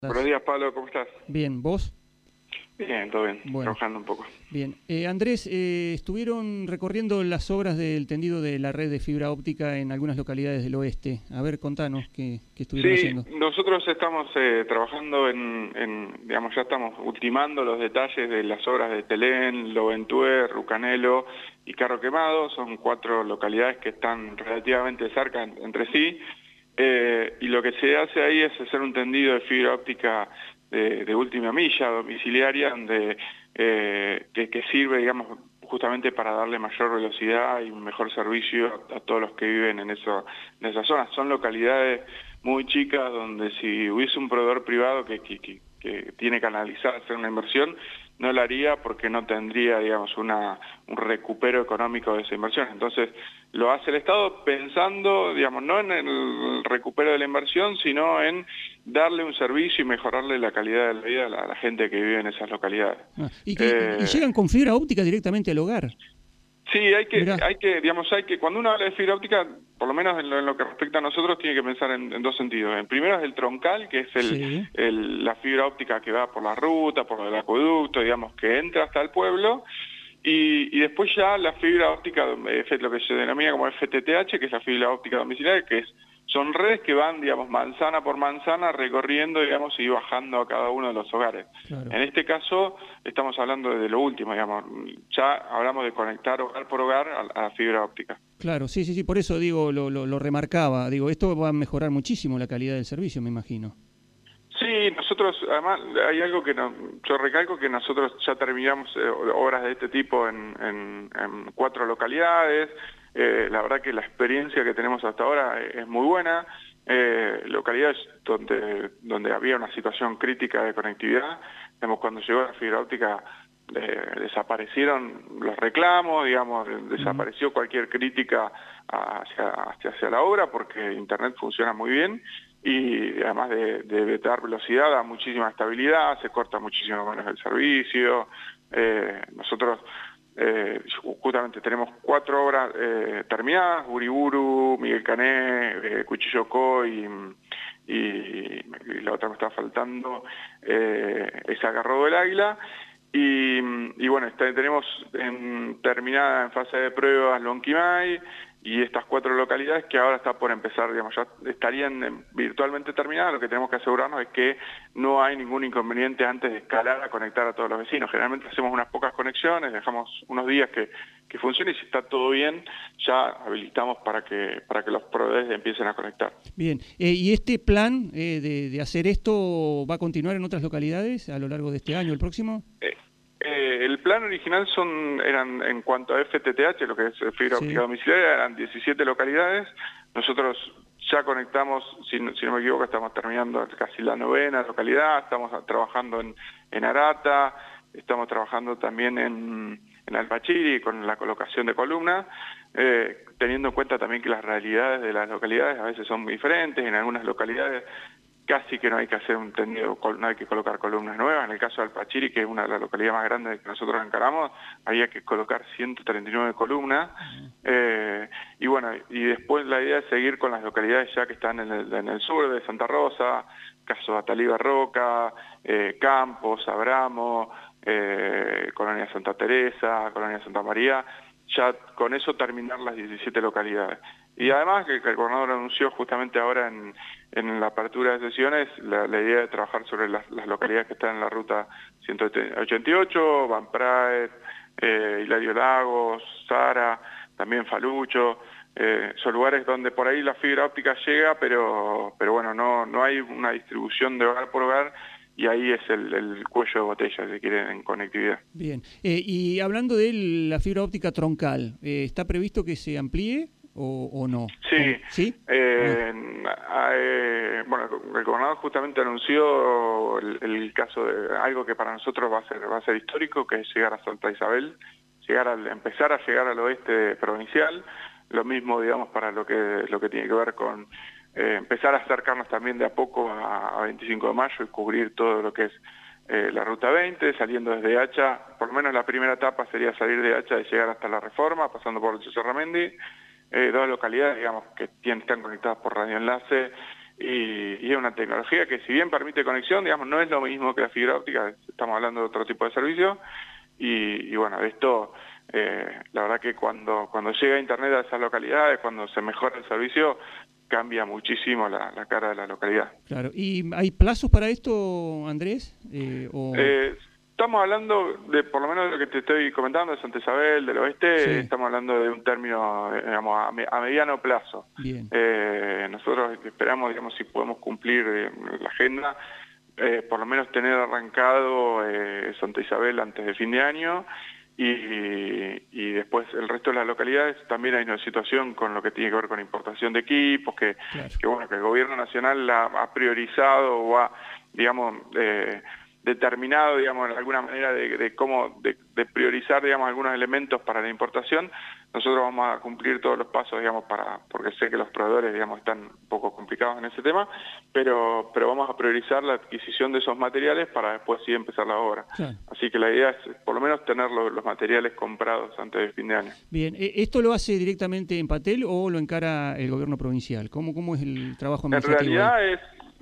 Buenos días, Pablo, ¿cómo estás? Bien, ¿vos? Bien, todo bien, Bueno, trabajando un poco. bien. Andrés, estuvieron recorriendo las obras del tendido de la red de fibra óptica en algunas localidades del oeste. A ver, contanos qué estuvieron Sí, haciendo. nosotros estamos trabajando digamos, ya estamos ultimando los detalles de las obras de Telén, Loventué, Rucanelo y Carro Quemado. Son 4 localidades que están relativamente cerca entre sí. Y lo que se hace ahí es hacer un tendido de fibra óptica de última milla domiciliaria, donde que sirve, digamos, justamente para darle mayor velocidad y un mejor servicio a todos los que viven en esas zonas. Son localidades muy chicas donde si hubiese un proveedor privado que tiene que analizar, hacer una inversión, no la haría porque no tendría, digamos, un recupero económico de esa inversión. Entonces, lo hace el Estado pensando, digamos, no en el recupero de la inversión, sino en darle un servicio y mejorarle la calidad de la vida a la gente que vive en esas localidades. ¿Y llegan con fibra óptica directamente al hogar? Sí, Mirá. cuando uno habla de fibra óptica, por lo menos en lo que respecta a nosotros, tiene que pensar en 2 sentidos. El primero es el troncal, que es Sí. la fibra óptica que va por la ruta, por el acueducto, digamos, que entra hasta el pueblo, y después ya la fibra óptica, lo que se denomina como FTTH, que es la fibra óptica domiciliaria, son redes que van, digamos, manzana por manzana, recorriendo, digamos, y bajando a cada uno de los hogares. Claro. En este caso, estamos hablando de lo último, digamos, ya hablamos de conectar hogar por hogar a la fibra óptica. Claro, sí, por eso digo, lo remarcaba. Digo, esto va a mejorar muchísimo la calidad del servicio, me imagino. Sí, nosotros, además, hay algo yo recalco que nosotros ya terminamos obras de este tipo en 4 localidades. La verdad que la experiencia que tenemos hasta ahora es muy buena. Localidades donde había una situación crítica de conectividad, digamos, cuando llegó la fibra óptica desaparecieron los reclamos, digamos, desapareció cualquier crítica hacia la obra porque Internet funciona muy bien. Y además de dar velocidad, da muchísima estabilidad, se corta muchísimo menos el servicio. Nosotros justamente tenemos 4 obras terminadas: Uriburu, Miguel Cané, Cuchillocó y la otra me está faltando, es Agarrodo del Águila. Y bueno, tenemos terminada en fase de pruebas Lonquimay y estas 4 localidades que ahora está por empezar, digamos, ya estarían virtualmente terminadas. Lo que tenemos que asegurarnos es que no hay ningún inconveniente antes de escalar a conectar a todos los vecinos. Generalmente hacemos unas pocas conexiones, dejamos unos días que funcione, y si está todo bien, ya habilitamos para que los proveedores empiecen a conectar. Bien, ¿y este plan de hacer esto va a continuar en otras localidades a lo largo de este año, el próximo? El plan original eran, en cuanto a FTTH, lo que es fibra óptica domiciliaria, eran 17 localidades. Nosotros ya conectamos, si no me equivoco, estamos terminando casi la 9ª localidad, estamos trabajando en Arata, estamos trabajando también en Alpachiri con la colocación de columnas, teniendo en cuenta también que las realidades de las localidades a veces son muy diferentes. En algunas localidades casi que no hay que hacer un tendido, no hay que colocar columnas nuevas. En el caso de Alpachiri, que es una de las localidades más grandes que nosotros encaramos, había que colocar 139 columnas. Y bueno, y después la idea es seguir con las localidades ya que están en el sur de Santa Rosa, caso de Atalí Barroca, Campos, Abramo, Colonia Santa Teresa, Colonia Santa María, ya con eso terminar las 17 localidades. Y además que el gobernador anunció justamente ahora en la apertura de sesiones la idea de trabajar sobre las localidades que están en la ruta 188, Van Praet, Hilario Lagos, Sara, también Falucho. Son lugares donde por ahí la fibra óptica llega, pero bueno, no hay una distribución de hogar por hogar, y ahí es el cuello de botella, si quieren, en conectividad. Bien, y hablando de la fibra óptica troncal, ¿está previsto que se amplíe o no? Sí. ¿Sí? Bueno, el gobernador justamente anunció el caso de algo que para nosotros va a ser histórico, que es llegar a Santa Isabel, empezar a llegar al oeste provincial. Lo mismo, digamos, para lo que tiene que ver con empezar a acercarnos también de a poco a 25 de mayo y cubrir todo lo que es la ruta 20, saliendo desde Hacha. Por lo menos la primera etapa sería salir de Hacha y llegar hasta la Reforma, pasando por el Cerramendi. 2 localidades, digamos, que están conectadas por radioenlace, y es una tecnología que, si bien permite conexión, digamos, no es lo mismo que la fibra óptica, estamos hablando de otro tipo de servicio, y bueno, esto, la verdad que cuando llega Internet a esas localidades, cuando se mejora el servicio, cambia muchísimo la cara de la localidad. Claro. ¿Y hay plazos para esto, Andrés? Estamos hablando de, por lo menos de lo que te estoy comentando, de Santa Isabel, del oeste, Sí. estamos hablando de un término, digamos, a mediano plazo. Bien. Nosotros esperamos, digamos, si podemos cumplir la agenda, por lo menos tener arrancado Santa Isabel antes de fin de año, y después el resto de las localidades. También hay una situación con lo que tiene que ver con importación de equipos, que bueno, que el gobierno nacional ha priorizado o ha, digamos, determinado, digamos, de alguna manera de priorizar, digamos, algunos elementos para la importación. Nosotros vamos a cumplir todos los pasos, digamos, porque sé que los proveedores, digamos, están un poco complicados en ese tema, pero vamos a priorizar la adquisición de esos materiales para después sí empezar la obra. Claro. Así que la idea es por lo menos tener los materiales comprados antes del fin de año. Bien, ¿esto lo hace directamente Empatel o lo encara el gobierno provincial? ¿Cómo es el trabajo administrativo? En realidad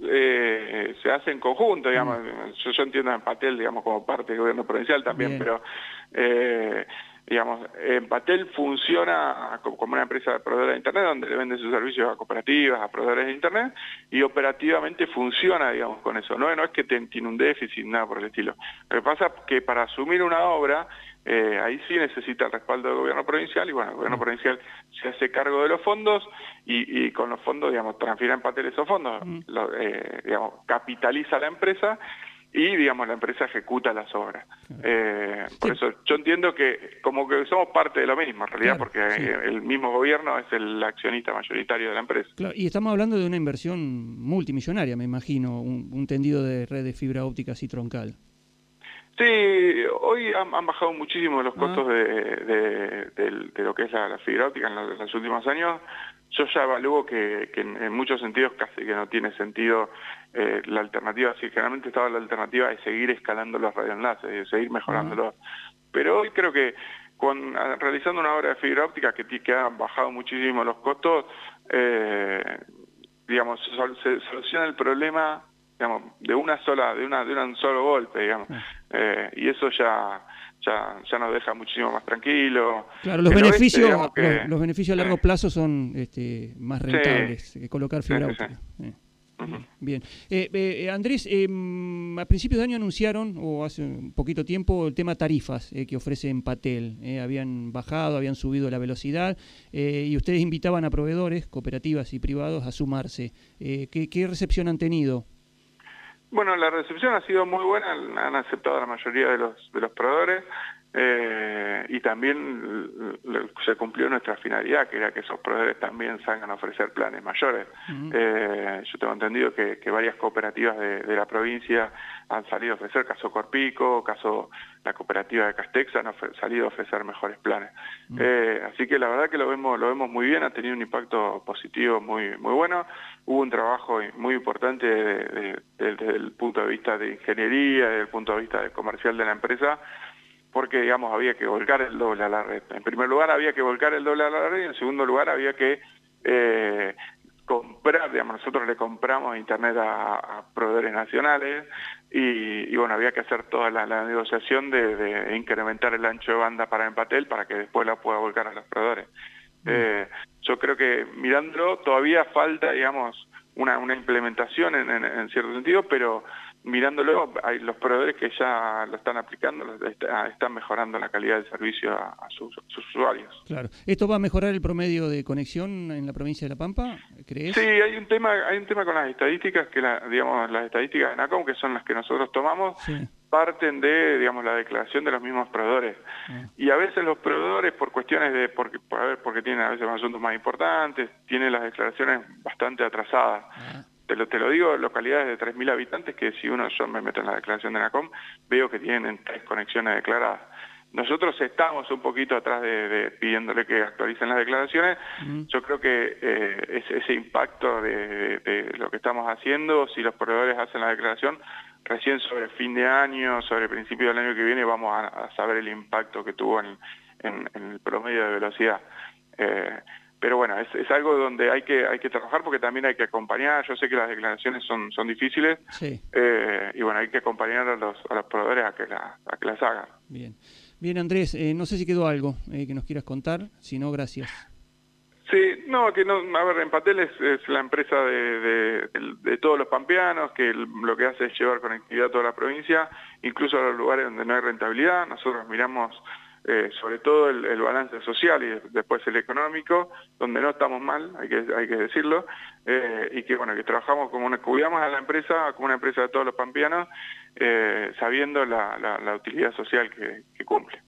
se hace en conjunto, digamos. Yo entiendo a Empatel, digamos, como parte del gobierno provincial también. Bien. Pero digamos, Empatel funciona como una empresa proveedora de Internet, donde le vende sus servicios a cooperativas, a proveedores de Internet, y operativamente funciona, digamos, con eso. No es que tiene un déficit, nada por el estilo. Lo que pasa es que para asumir una obra, ahí sí necesita el respaldo del gobierno provincial, y bueno, el gobierno provincial se hace cargo de los fondos, y con los fondos, digamos, transfiere a Empatel esos fondos, digamos, capitaliza la empresa, y, digamos, la empresa ejecuta las obras. Por eso yo entiendo que como que somos parte de lo mismo, en realidad, porque el mismo gobierno es el accionista mayoritario de la empresa. Claro, y estamos hablando de una inversión multimillonaria, me imagino, un tendido de red de fibra óptica así troncal. Sí, hoy han bajado muchísimo los costos de lo que es la fibra óptica en los últimos años. Yo ya evalúo que en muchos sentidos casi que no tiene sentido la alternativa. Sí, generalmente estaba la alternativa de seguir escalando los radioenlaces, de seguir mejorándolos. Pero hoy creo que realizando una obra de fibra óptica que ha bajado muchísimo los costos, digamos, se soluciona el problema, digamos, de un solo golpe, digamos. Y eso ya nos deja muchísimo más tranquilos. Claro, los beneficios, los beneficios a largo plazo son más rentables que colocar fibra óptica. Bien. Andrés, a principios de año anunciaron, o hace un poquito tiempo, el tema tarifas que ofrece Empatel. Habían bajado, habían subido la velocidad, y ustedes invitaban a proveedores, cooperativas y privados a sumarse. ¿Qué recepción han tenido? Bueno, la recepción ha sido muy buena, han aceptado la mayoría de los proveedores, y también se cumplió nuestra finalidad, que era que esos proveedores también salgan a ofrecer planes mayores. Yo tengo entendido que varias cooperativas de la provincia han salido a ofrecer, caso Corpico, caso la cooperativa de Castex, han salido a ofrecer mejores planes. Así que la verdad que lo vemos muy bien, ha tenido un impacto positivo muy bueno. Hubo un trabajo muy importante desde el punto de vista de ingeniería, desde el punto de vista comercial de la empresa, porque, digamos, había que volcar el doble a la red. En primer lugar, había que volcar el doble a la red, y en segundo lugar, había que comprar, digamos, nosotros le compramos Internet a proveedores nacionales, y bueno, había que hacer toda la negociación de incrementar el ancho de banda para Empatel para que después la pueda volcar a los proveedores. Yo creo que mirándolo todavía falta, digamos, una implementación en cierto sentido, pero mirándolo, hay los proveedores que ya lo están aplicando, están mejorando la calidad del servicio a sus usuarios. Claro. ¿Esto va a mejorar el promedio de conexión en la provincia de La Pampa, crees? Sí, hay un tema con las estadísticas, que digamos, las estadísticas de NACOM, que son las que nosotros tomamos, parten de, digamos, la declaración de los mismos proveedores. Y a veces los proveedores, por cuestiones porque tienen a veces asuntos más importantes, tienen las declaraciones bastante atrasadas. Te lo digo, localidades de 3.000 habitantes que yo me meto en la declaración de NACOM, veo que tienen 3 conexiones declaradas. Nosotros estamos un poquito atrás de pidiéndole que actualicen las declaraciones. Yo creo que ese impacto de lo que estamos haciendo, si los proveedores hacen la declaración, recién sobre fin de año, sobre principio del año que viene, vamos a saber el impacto que tuvo en el promedio de velocidad. pero bueno, es algo donde hay que trabajar porque también hay que acompañar. Yo sé que las declaraciones son difíciles, sí. Y bueno, hay que acompañar a los proveedores a que las hagan. Bien, Andrés, no sé si quedó algo que nos quieras contar, si no, gracias. Sí, no, a ver, Empatel es la empresa de todos los pampeanos, que lo que hace es llevar conectividad a toda la provincia, incluso a los lugares donde no hay rentabilidad. Nosotros miramos sobre todo el balance social y después el económico, donde no estamos mal, hay que decirlo, y que bueno, que trabajamos cuidamos a la empresa como una empresa de todos los pampeanos, sabiendo la utilidad social que cumple.